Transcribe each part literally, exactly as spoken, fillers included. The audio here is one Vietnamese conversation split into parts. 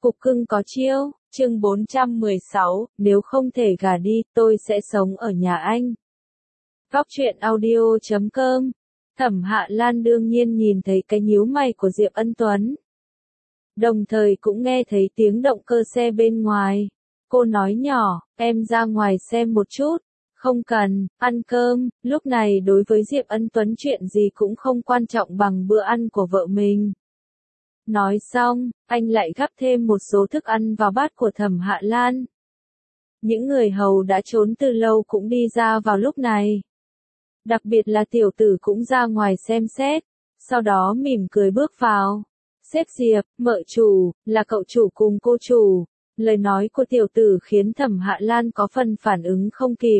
Cục cưng có chiêu, chương bốn trăm mười sáu, nếu không thể gả đi, tôi sẽ sống ở nhà anh. Góc truyện audio chấm com. Thẩm Hạ Lan đương nhiên nhìn thấy cái nhíu mày của Diệp Ân Tuấn. Đồng thời cũng nghe thấy tiếng động cơ xe bên ngoài. Cô nói nhỏ, em ra ngoài xem một chút. Không cần, ăn cơm. Lúc này đối với Diệp Ân Tuấn chuyện gì cũng không quan trọng bằng bữa ăn của vợ mình. Nói xong, anh lại gắp thêm một số thức ăn vào bát của Thẩm Hạ Lan. Những người hầu đã trốn từ lâu cũng đi ra vào lúc này. Đặc biệt là tiểu tử cũng ra ngoài xem xét, sau đó mỉm cười bước vào. Sếp Diệp, mợ chủ, là cậu chủ cùng cô chủ. Lời nói của tiểu tử khiến Thẩm Hạ Lan có phần phản ứng không kịp.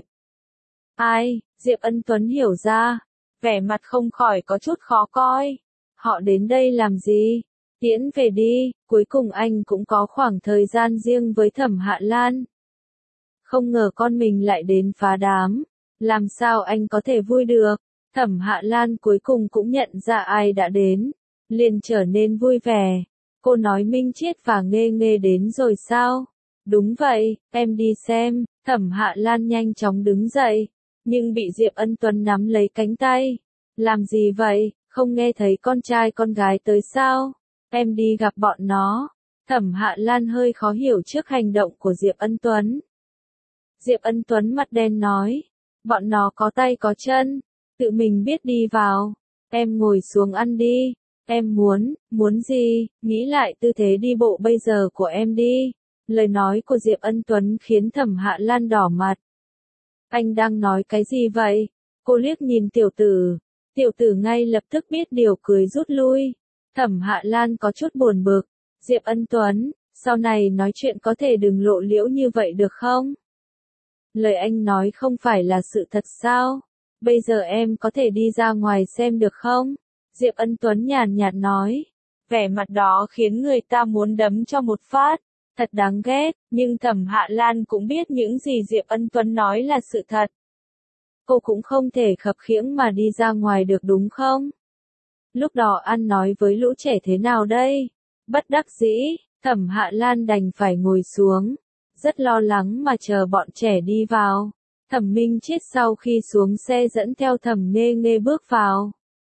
Ai, Diệp Ân Tuấn hiểu ra, vẻ mặt không khỏi có chút khó coi. Họ đến đây làm gì? Tiễn về đi, cuối cùng anh cũng có khoảng thời gian riêng với Thẩm Hạ Lan. Không ngờ con mình lại đến phá đám, làm sao anh có thể vui được? Thẩm Hạ Lan cuối cùng cũng nhận ra ai đã đến, liền trở nên vui vẻ. Cô nói Minh Chiết và Nghê Nghê đến rồi sao? Đúng vậy, em đi xem. Thẩm Hạ Lan nhanh chóng đứng dậy, nhưng bị Diệp Ân Tuấn nắm lấy cánh tay. Làm gì vậy, không nghe thấy con trai con gái tới sao? Em đi gặp bọn nó. Thẩm Hạ Lan hơi khó hiểu trước hành động của Diệp Ân Tuấn. Diệp Ân Tuấn mặt đen nói, bọn nó có tay có chân, tự mình biết đi vào. Em ngồi xuống ăn đi. Em muốn, muốn gì, nghĩ lại tư thế đi bộ bây giờ của em đi. Lời nói của Diệp Ân Tuấn khiến Thẩm Hạ Lan đỏ mặt. Anh đang nói cái gì vậy? Cô liếc nhìn tiểu tử. Tiểu tử ngay lập tức biết điều cười rút lui. Thẩm Hạ Lan có chút buồn bực. Diệp Ân Tuấn, sau này nói chuyện có thể đừng lộ liễu như vậy được không? Lời anh nói không phải là sự thật sao? Bây giờ em có thể đi ra ngoài xem được không? Diệp Ân Tuấn nhàn nhạt nói. Vẻ mặt đó khiến người ta muốn đấm cho một phát. Thật đáng ghét, nhưng Thẩm Hạ Lan cũng biết những gì Diệp Ân Tuấn nói là sự thật. Cô cũng không thể khập khiễng mà đi ra ngoài được đúng không? Lúc đó ăn nói với lũ trẻ thế nào đây? Bất đắc dĩ, Thẩm Hạ Lan đành phải ngồi xuống. Rất lo lắng mà chờ bọn trẻ đi vào. Thẩm Minh Chiết sau khi xuống xe dẫn theo Thẩm Nghê Nghê bước vào.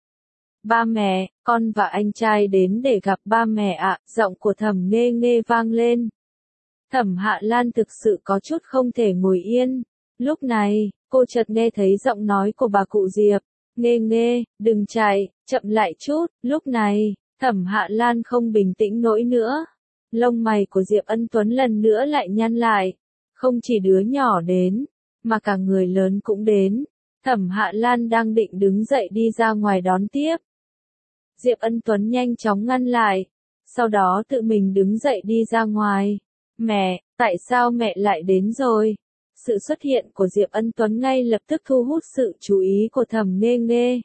Ba mẹ, con và anh trai đến để gặp ba mẹ ạ, giọng của Thẩm Nghê Nghê vang lên. Thẩm Hạ Lan thực sự có chút không thể ngồi yên. Lúc này, cô chợt nghe thấy giọng nói của bà cụ Diệp. Nghê Nghê, đừng chạy, chậm lại chút. Lúc này, Thẩm Hạ Lan không bình tĩnh nổi nữa. Lông mày của Diệp Ân Tuấn lần nữa lại nhăn lại. Không chỉ đứa nhỏ đến, mà cả người lớn cũng đến. Thẩm Hạ Lan đang định đứng dậy đi ra ngoài đón tiếp. Diệp Ân Tuấn nhanh chóng ngăn lại. Sau đó tự mình đứng dậy đi ra ngoài. Mẹ, tại sao mẹ lại đến rồi? Sự xuất hiện của Diệp Ân Tuấn ngay lập tức thu hút sự chú ý của Thẩm Nghê Nghê.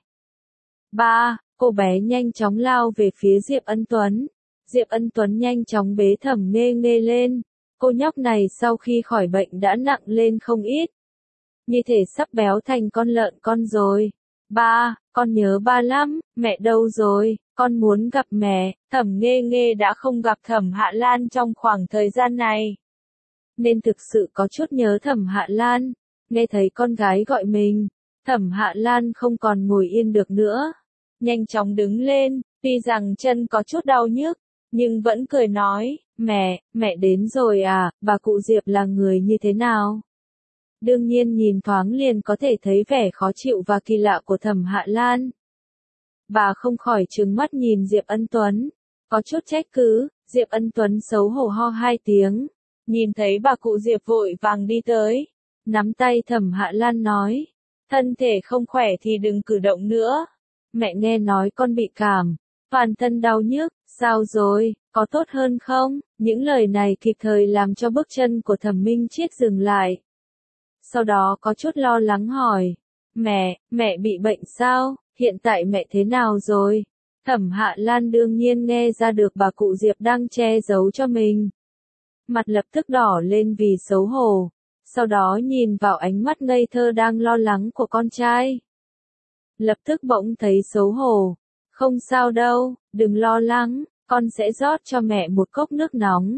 Ba, cô bé nhanh chóng lao về phía Diệp Ân Tuấn. Diệp Ân Tuấn nhanh chóng bế Thẩm Nghê Nghê lên. Cô nhóc này sau khi khỏi bệnh đã nặng lên không ít. Như thể sắp béo thành con lợn con rồi. Ba, con nhớ ba lắm, mẹ đâu rồi, con muốn gặp mẹ. Thẩm Nghê Nghê đã không gặp Thẩm Hạ Lan trong khoảng thời gian này, nên thực sự có chút nhớ Thẩm Hạ Lan. Nghe thấy con gái gọi mình, Thẩm Hạ Lan không còn ngồi yên được nữa. Nhanh chóng đứng lên, tuy rằng chân có chút đau nhức, nhưng vẫn cười nói, mẹ, mẹ đến rồi à, bà cụ Diệp là người như thế nào? Đương nhiên nhìn thoáng liền có thể thấy vẻ khó chịu và kỳ lạ của Thẩm Hạ Lan. Bà không khỏi trừng mắt nhìn Diệp Ân Tuấn, có chút trách cứ. Diệp Ân Tuấn xấu hổ ho hai tiếng, nhìn thấy bà cụ Diệp vội vàng đi tới, nắm tay Thẩm Hạ Lan nói, thân thể không khỏe thì đừng cử động nữa. Mẹ nghe nói con bị cảm, toàn thân đau nhức, sao rồi, có tốt hơn không? Những lời này kịp thời làm cho bước chân của Thẩm Minh Chiết dừng lại. Sau đó có chút lo lắng hỏi, mẹ, mẹ bị bệnh sao, hiện tại mẹ thế nào rồi? Thẩm Hạ Lan đương nhiên nghe ra được bà cụ Diệp đang che giấu cho mình. Mặt lập tức đỏ lên vì xấu hổ, sau đó nhìn vào ánh mắt ngây thơ đang lo lắng của con trai. Lập tức bỗng thấy xấu hổ, không sao đâu, đừng lo lắng, con sẽ rót cho mẹ một cốc nước nóng.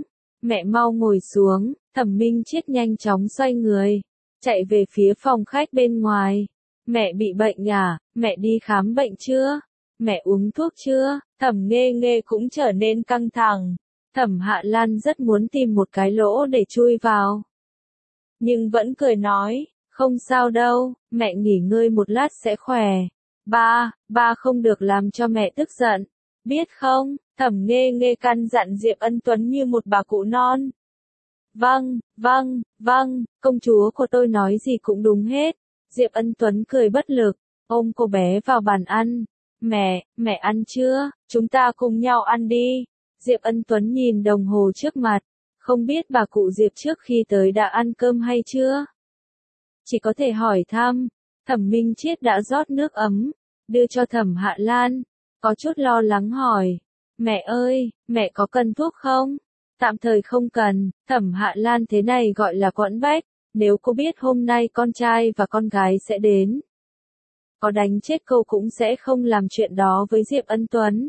Mẹ mau ngồi xuống, Thẩm Minh Chiết nhanh chóng xoay người, chạy về phía phòng khách bên ngoài. Mẹ bị bệnh à, mẹ đi khám bệnh chưa? Mẹ uống thuốc chưa? Thẩm Nghê Nghê cũng trở nên căng thẳng. Thẩm Hạ Lan rất muốn tìm một cái lỗ để chui vào. Nhưng vẫn cười nói, không sao đâu, mẹ nghỉ ngơi một lát sẽ khỏe. Ba, ba không được làm cho mẹ tức giận. Biết không? Thẩm Nghê Nghê căn dặn Diệp Ân Tuấn như một bà cụ non. Vâng, vâng, vâng, công chúa của tôi nói gì cũng đúng hết. Diệp Ân Tuấn cười bất lực, ôm cô bé vào bàn ăn. Mẹ, mẹ ăn chưa? Chúng ta cùng nhau ăn đi. Diệp Ân Tuấn nhìn đồng hồ trước mặt, không biết bà cụ Diệp trước khi tới đã ăn cơm hay chưa? Chỉ có thể hỏi thăm. Thẩm Minh Chiết đã rót nước ấm, đưa cho Thẩm Hạ Lan, có chút lo lắng hỏi. Mẹ ơi, mẹ có cần thuốc không? Tạm thời không cần. Thẩm Hạ Lan thế này gọi là quẫn bách, nếu cô biết hôm nay con trai và con gái sẽ đến, có đánh chết cô cũng sẽ không làm chuyện đó với Diệp Ân Tuấn.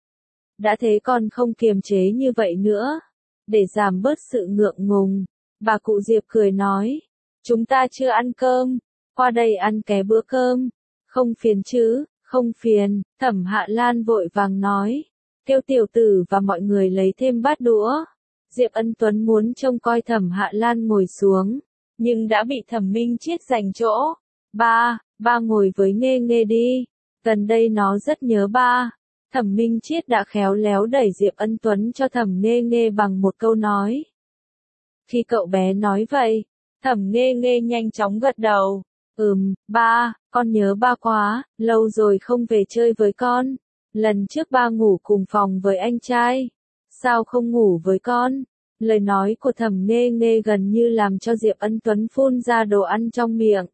Đã thế còn không kiềm chế như vậy nữa. Để giảm bớt sự ngượng ngùng, bà cụ Diệp cười nói, chúng ta chưa ăn cơm, qua đây ăn ké bữa cơm. Không phiền chứ? Không phiền. Thẩm Hạ Lan vội vàng nói, kêu tiểu tử và mọi người lấy thêm bát đũa. Diệp Ân Tuấn muốn trông coi Thẩm Hạ Lan ngồi xuống, nhưng đã bị Thẩm Minh Chiết giành chỗ. Ba, ba ngồi với Nghê Nghê đi, gần đây nó rất nhớ ba. Thẩm Minh Chiết đã khéo léo đẩy Diệp Ân Tuấn cho Thẩm Nghê Nghê bằng một câu nói. Khi cậu bé nói vậy, Thẩm Nghê Nghê nhanh chóng gật đầu. Ừm, ba, con nhớ ba quá, lâu rồi không về chơi với con. Lần trước ba ngủ cùng phòng với anh trai, sao không ngủ với con? Lời nói của Thẩm Nghê Nghê gần như làm cho Diệp Ân Tuấn phun ra đồ ăn trong miệng.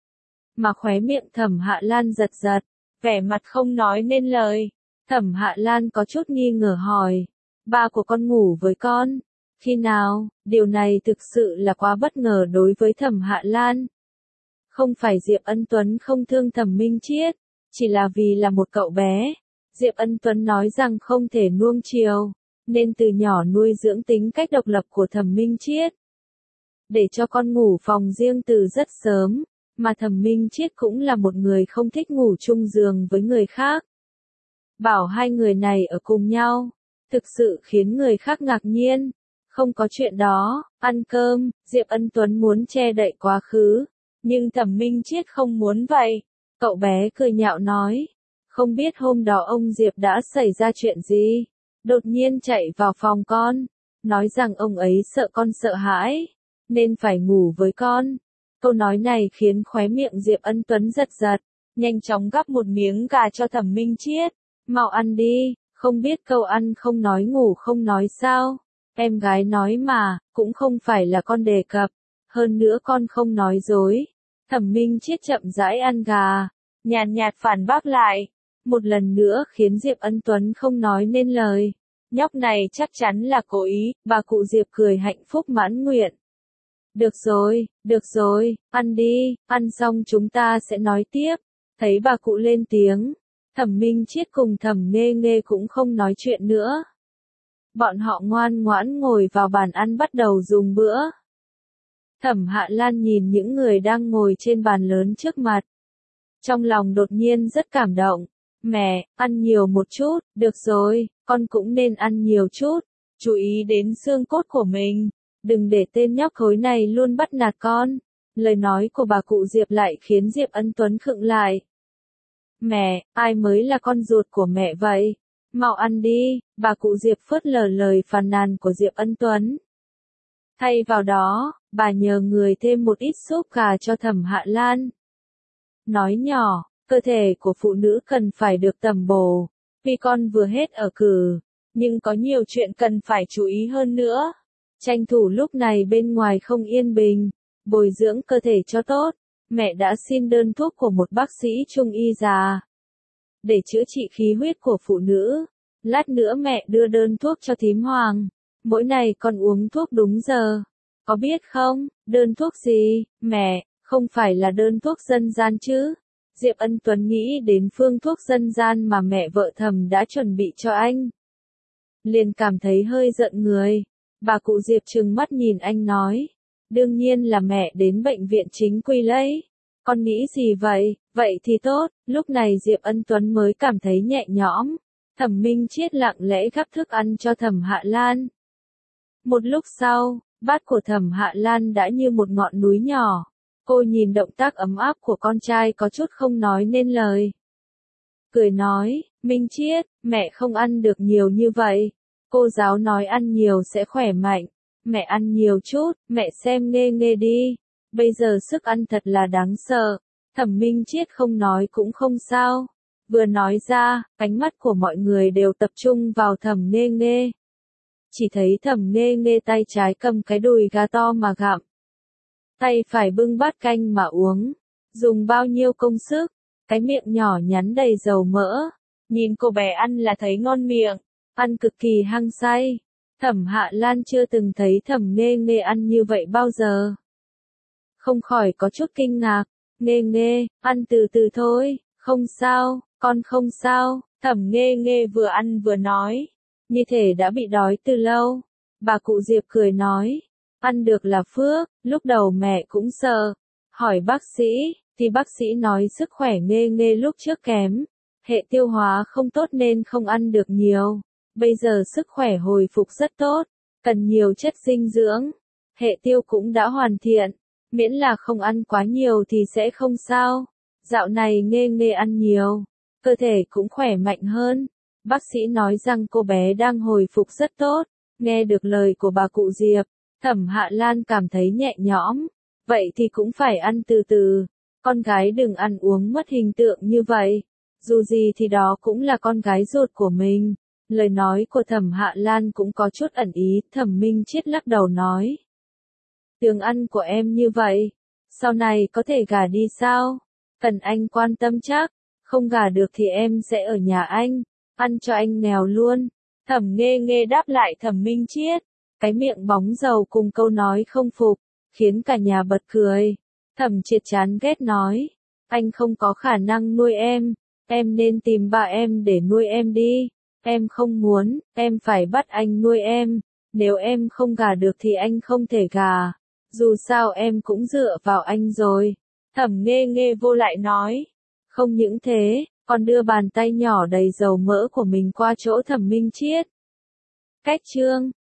Mà khóe miệng Thẩm Hạ Lan giật giật, vẻ mặt không nói nên lời. Thẩm Hạ Lan có chút nghi ngờ hỏi, ba của con ngủ với con? Khi nào? Điều này thực sự là quá bất ngờ đối với Thẩm Hạ Lan. Không phải Diệp Ân Tuấn không thương Thẩm Minh Chiết, chỉ là vì là một cậu bé. Diệp Ân Tuấn nói rằng không thể nuông chiều, nên từ nhỏ nuôi dưỡng tính cách độc lập của Thẩm Minh Chiết. Để cho con ngủ phòng riêng từ rất sớm, mà Thẩm Minh Chiết cũng là một người không thích ngủ chung giường với người khác. Bảo hai người này ở cùng nhau, thực sự khiến người khác ngạc nhiên. Không có chuyện đó, ăn cơm. Diệp Ân Tuấn muốn che đậy quá khứ, nhưng Thẩm Minh Chiết không muốn vậy. Cậu bé cười nhạo nói, không biết hôm đó ông Diệp đã xảy ra chuyện gì, đột nhiên chạy vào phòng con, nói rằng ông ấy sợ con sợ hãi, nên phải ngủ với con. Câu nói này khiến khóe miệng Diệp Ân Tuấn giật giật, nhanh chóng gắp một miếng gà cho Thẩm Minh Chiết. Mau ăn đi, không biết câu ăn không nói ngủ không nói sao? Em gái nói mà, cũng không phải là con đề cập. Hơn nữa con không nói dối. Thẩm Minh Chiết chậm rãi ăn gà, nhàn nhạt phản bác lại. Một lần nữa khiến Diệp Ân Tuấn không nói nên lời. Nhóc này chắc chắn là cố ý. Bà cụ Diệp cười hạnh phúc mãn nguyện. Được rồi, được rồi, ăn đi, ăn xong chúng ta sẽ nói tiếp. Thấy bà cụ lên tiếng, Thẩm Minh Chiết cùng Thẩm Nghê Nghê cũng không nói chuyện nữa. Bọn họ ngoan ngoãn ngồi vào bàn ăn bắt đầu dùng bữa. Thẩm Hạ Lan nhìn những người đang ngồi trên bàn lớn trước mặt. Trong lòng đột nhiên rất cảm động. Mẹ, ăn nhiều một chút, được rồi, con cũng nên ăn nhiều chút. Chú ý đến xương cốt của mình. Đừng để tên nhóc thối này luôn bắt nạt con. Lời nói của bà cụ Diệp lại khiến Diệp Ân Tuấn khựng lại. Mẹ, ai mới là con ruột của mẹ vậy? Mau ăn đi. Bà cụ Diệp phớt lờ lời phàn nàn của Diệp Ân Tuấn. Thay vào đó, bà nhờ người thêm một ít súp gà cho Thẩm Hạ Lan. Nói nhỏ, cơ thể của phụ nữ cần phải được tẩm bổ. Vì con vừa hết ở cử, nhưng có nhiều chuyện cần phải chú ý hơn nữa. Tranh thủ lúc này bên ngoài không yên bình, bồi dưỡng cơ thể cho tốt. Mẹ đã xin đơn thuốc của một bác sĩ trung y già để chữa trị khí huyết của phụ nữ. Lát nữa mẹ đưa đơn thuốc cho thím Hoàng. Mỗi ngày con uống thuốc đúng giờ. Có biết không, đơn thuốc gì? Mẹ, không phải là đơn thuốc dân gian chứ? Diệp Ân Tuấn nghĩ đến phương thuốc dân gian mà mẹ vợ Thẩm đã chuẩn bị cho anh. Liền cảm thấy hơi giận người. Bà cụ Diệp trừng mắt nhìn anh nói. Đương nhiên là mẹ đến bệnh viện chính quy lấy. Con nghĩ gì vậy? Vậy thì tốt. Lúc này Diệp Ân Tuấn mới cảm thấy nhẹ nhõm. Thẩm Minh Chiết lặng lẽ gắp thức ăn cho Thẩm Hạ Lan. Một lúc sau, bát của Thẩm Hạ Lan đã như một ngọn núi nhỏ. Cô nhìn động tác ấm áp của con trai có chút không nói nên lời. Cười nói, Minh Chiết, mẹ không ăn được nhiều như vậy. Cô giáo nói ăn nhiều sẽ khỏe mạnh. Mẹ ăn nhiều chút, mẹ xem Nghê Nghê đi. Bây giờ sức ăn thật là đáng sợ. Thẩm Minh Chiết không nói cũng không sao. Vừa nói ra, ánh mắt của mọi người đều tập trung vào Thẩm Nghê Nghê. Chỉ thấy Thẩm Nghê Nghê tay trái cầm cái đùi gà to mà gặm. Tay phải bưng bát canh mà uống. Dùng bao nhiêu công sức. Cái miệng nhỏ nhắn đầy dầu mỡ. Nhìn cô bé ăn là thấy ngon miệng. Ăn cực kỳ hăng say. Thẩm Hạ Lan chưa từng thấy Thẩm Nghê Nghê ăn như vậy bao giờ. Không khỏi có chút kinh ngạc. Nghê Nghê, ăn từ từ thôi, không sao, con không sao. Thẩm Nghê Nghê vừa ăn vừa nói. Như thể đã bị đói từ lâu. Bà cụ Diệp cười nói. Ăn được là phước, lúc đầu mẹ cũng sợ. Hỏi bác sĩ, thì bác sĩ nói sức khỏe Nghê Nghê lúc trước kém. Hệ tiêu hóa không tốt nên không ăn được nhiều. Bây giờ sức khỏe hồi phục rất tốt, cần nhiều chất dinh dưỡng. Hệ tiêu cũng đã hoàn thiện, miễn là không ăn quá nhiều thì sẽ không sao. Dạo này Nghê Nghê ăn nhiều, cơ thể cũng khỏe mạnh hơn. Bác sĩ nói rằng cô bé đang hồi phục rất tốt. Nghe được lời của bà cụ Diệp, Thẩm Hạ Lan cảm thấy nhẹ nhõm. Vậy thì cũng phải ăn từ từ. Con gái đừng ăn uống mất hình tượng như vậy. Dù gì thì đó cũng là con gái ruột của mình. Lời nói của Thẩm Hạ Lan cũng có chút ẩn ý. Thẩm Minh Chiết lắc đầu nói. Tướng ăn của em như vậy, sau này có thể gả đi sao? Cần anh quan tâm chắc. Không gả được thì em sẽ ở nhà anh, ăn cho anh nghèo luôn. Thẩm Nghê Nghê đáp lại Thẩm Minh Chiết. Cái miệng bóng dầu cùng câu nói không phục, khiến cả nhà bật cười. Thẩm Triệt chán ghét nói. Anh không có khả năng nuôi em. Em nên tìm bà em để nuôi em đi. Em không muốn, em phải bắt anh nuôi em. Nếu em không gả được thì anh không thể gả. Dù sao em cũng dựa vào anh rồi. Thẩm Nghê Nghê vô lại nói. Không những thế, còn đưa bàn tay nhỏ đầy dầu mỡ của mình qua chỗ Thẩm Minh Chiết. Cách chương